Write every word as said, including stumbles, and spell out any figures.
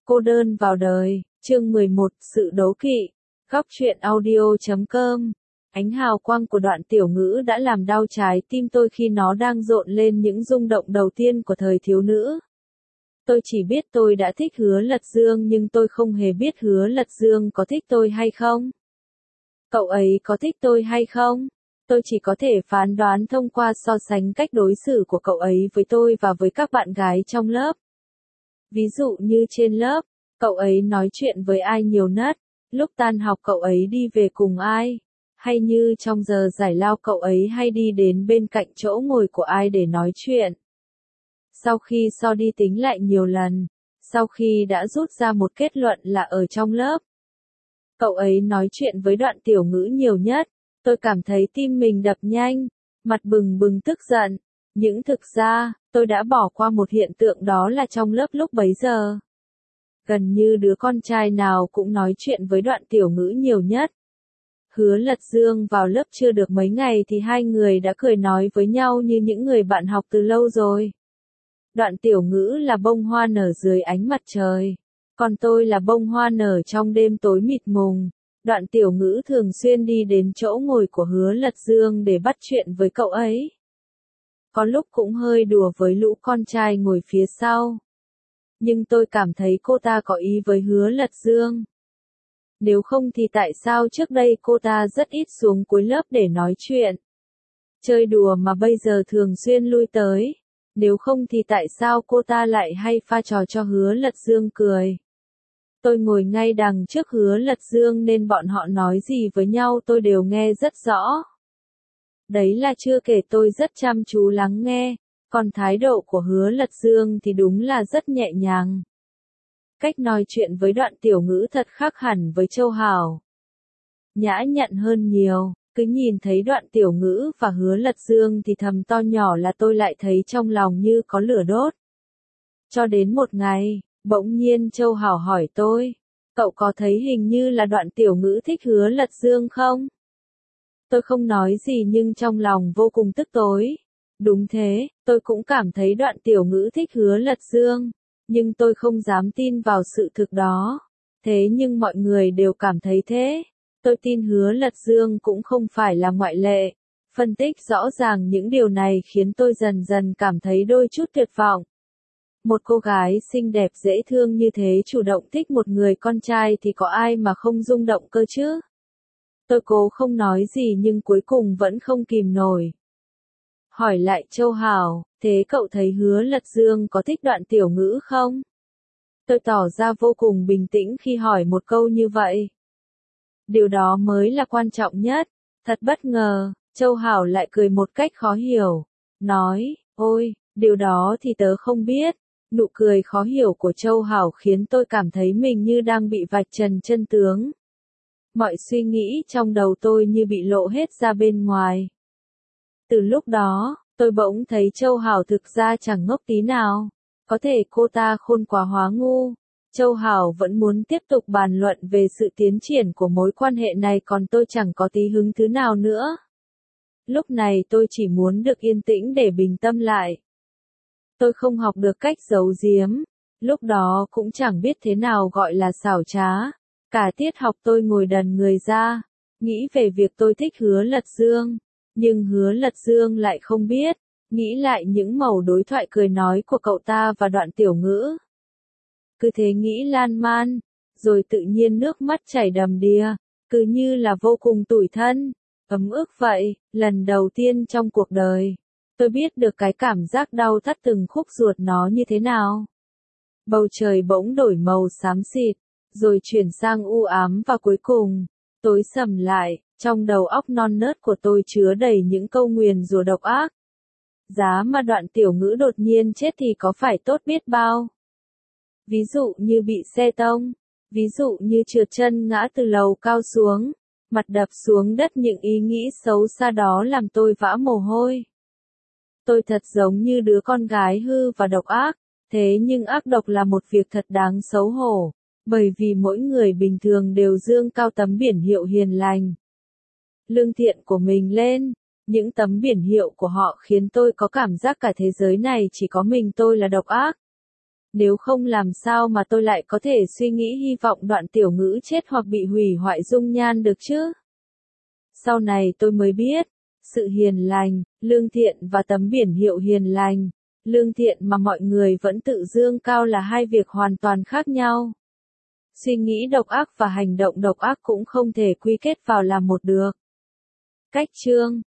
Cô đơn vào đời, chương mười một, sự đố kỵ. Góc truyện audio chấm com. Ánh hào quang của đoạn tiểu ngữ đã làm đau trái tim tôi khi nó đang rộn lên những rung động đầu tiên của thời thiếu nữ. Tôi chỉ biết tôi đã thích Hứa Lật Dương nhưng tôi không hề biết Hứa Lật Dương có thích tôi hay không. Cậu ấy có thích tôi hay không? Tôi chỉ có thể phán đoán thông qua so sánh cách đối xử của cậu ấy với tôi và với các bạn gái trong lớp. Ví dụ như trên lớp, cậu ấy nói chuyện với ai nhiều nhất, lúc tan học cậu ấy đi về cùng ai, hay như trong giờ giải lao cậu ấy hay đi đến bên cạnh chỗ ngồi của ai để nói chuyện. Sau khi so đi tính lại nhiều lần, sau khi đã rút ra một kết luận là ở trong lớp, cậu ấy nói chuyện với đoạn tiểu ngữ nhiều nhất, tôi cảm thấy tim mình đập nhanh, mặt bừng bừng tức giận. Nhưng thực ra, tôi đã bỏ qua một hiện tượng đó là trong lớp lúc bấy giờ. Gần như đứa con trai nào cũng nói chuyện với đoạn tiểu ngữ nhiều nhất. Hứa Lật Dương vào lớp chưa được mấy ngày thì hai người đã cười nói với nhau như những người bạn học từ lâu rồi. Đoạn tiểu ngữ là bông hoa nở dưới ánh mặt trời, còn tôi là bông hoa nở trong đêm tối mịt mùng. Đoạn tiểu ngữ thường xuyên đi đến chỗ ngồi của Hứa Lật Dương để bắt chuyện với cậu ấy. Có lúc cũng hơi đùa với lũ con trai ngồi phía sau. Nhưng tôi cảm thấy cô ta có ý với Hứa Lật Dương. Nếu không thì tại sao trước đây cô ta rất ít xuống cuối lớp để nói chuyện, chơi đùa mà bây giờ thường xuyên lui tới. Nếu không thì tại sao cô ta lại hay pha trò cho Hứa Lật Dương cười. Tôi ngồi ngay đằng trước Hứa Lật Dương nên bọn họ nói gì với nhau tôi đều nghe rất rõ. Đấy là chưa kể tôi rất chăm chú lắng nghe, còn thái độ của Hứa Lật Dương thì đúng là rất nhẹ nhàng. Cách nói chuyện với đoạn tiểu ngữ thật khác hẳn với Châu Hảo. Nhã nhặn hơn nhiều, cứ nhìn thấy đoạn tiểu ngữ và Hứa Lật Dương thì thầm to nhỏ là tôi lại thấy trong lòng như có lửa đốt. Cho đến một ngày, bỗng nhiên Châu Hảo hỏi tôi, cậu có thấy hình như là đoạn tiểu ngữ thích Hứa Lật Dương không? Tôi không nói gì nhưng trong lòng vô cùng tức tối. Đúng thế, tôi cũng cảm thấy đoạn tiểu ngữ thích Hứa Lật Dương, nhưng tôi không dám tin vào sự thực đó. Thế nhưng mọi người đều cảm thấy thế. Tôi tin Hứa Lật Dương cũng không phải là ngoại lệ. Phân tích rõ ràng những điều này khiến tôi dần dần cảm thấy đôi chút tuyệt vọng. Một cô gái xinh đẹp dễ thương như thế chủ động thích một người con trai thì có ai mà không rung động cơ chứ? Tôi cố không nói gì nhưng cuối cùng vẫn không kìm nổi. Hỏi lại Châu Hảo, thế cậu thấy Hứa Lật Dương có thích đoạn tiểu ngữ không? Tôi tỏ ra vô cùng bình tĩnh khi hỏi một câu như vậy. Điều đó mới là quan trọng nhất. Thật bất ngờ, Châu Hảo lại cười một cách khó hiểu. Nói, ôi, điều đó thì tớ không biết. Nụ cười khó hiểu của Châu Hảo khiến tôi cảm thấy mình như đang bị vạch trần chân tướng. Mọi suy nghĩ trong đầu tôi như bị lộ hết ra bên ngoài. Từ lúc đó, tôi bỗng thấy Châu Hảo thực ra chẳng ngốc tí nào. Có thể cô ta khôn quá hóa ngu. Châu Hảo vẫn muốn tiếp tục bàn luận về sự tiến triển của mối quan hệ này còn tôi chẳng có tí hứng thú nào nữa. Lúc này tôi chỉ muốn được yên tĩnh để bình tâm lại. Tôi không học được cách giấu giếm. Lúc đó cũng chẳng biết thế nào gọi là xảo trá. Cả tiết học tôi ngồi đần người ra, nghĩ về việc tôi thích Hứa Lật Dương. Nhưng Hứa Lật Dương lại không biết, nghĩ lại những mẩu đối thoại cười nói của cậu ta và đoạn tiểu ngữ. Cứ thế nghĩ lan man, rồi tự nhiên nước mắt chảy đầm đìa, cứ như là vô cùng tủi thân, ấm ức vậy. Lần đầu tiên trong cuộc đời, tôi biết được cái cảm giác đau thắt từng khúc ruột nó như thế nào. Bầu trời bỗng đổi màu xám xịt, rồi chuyển sang u ám và cuối cùng, tối sầm lại. Trong đầu óc non nớt của tôi chứa đầy những câu nguyền rủa độc ác. Giá mà đoạn tiểu ngữ đột nhiên chết thì có phải tốt biết bao. Ví dụ như bị xe tông, ví dụ như trượt chân ngã từ lầu cao xuống, mặt đập xuống đất, những ý nghĩ xấu xa đó làm tôi vã mồ hôi. Tôi thật giống như đứa con gái hư và độc ác, thế nhưng ác độc là một việc thật đáng xấu hổ, bởi vì mỗi người bình thường đều dương cao tấm biển hiệu hiền lành, lương thiện của mình lên. Những tấm biển hiệu của họ khiến tôi có cảm giác cả thế giới này chỉ có mình tôi là độc ác. Nếu không làm sao mà tôi lại có thể suy nghĩ hy vọng Đoạn Tiểu Ngữ chết hoặc bị hủy hoại dung nhan được chứ? Sau này tôi mới biết, sự hiền lành, lương thiện và tấm biển hiệu hiền lành, lương thiện mà mọi người vẫn tự dương cao là hai việc hoàn toàn khác nhau. Suy nghĩ độc ác và hành động độc ác cũng không thể quy kết vào làm một được. Cách chương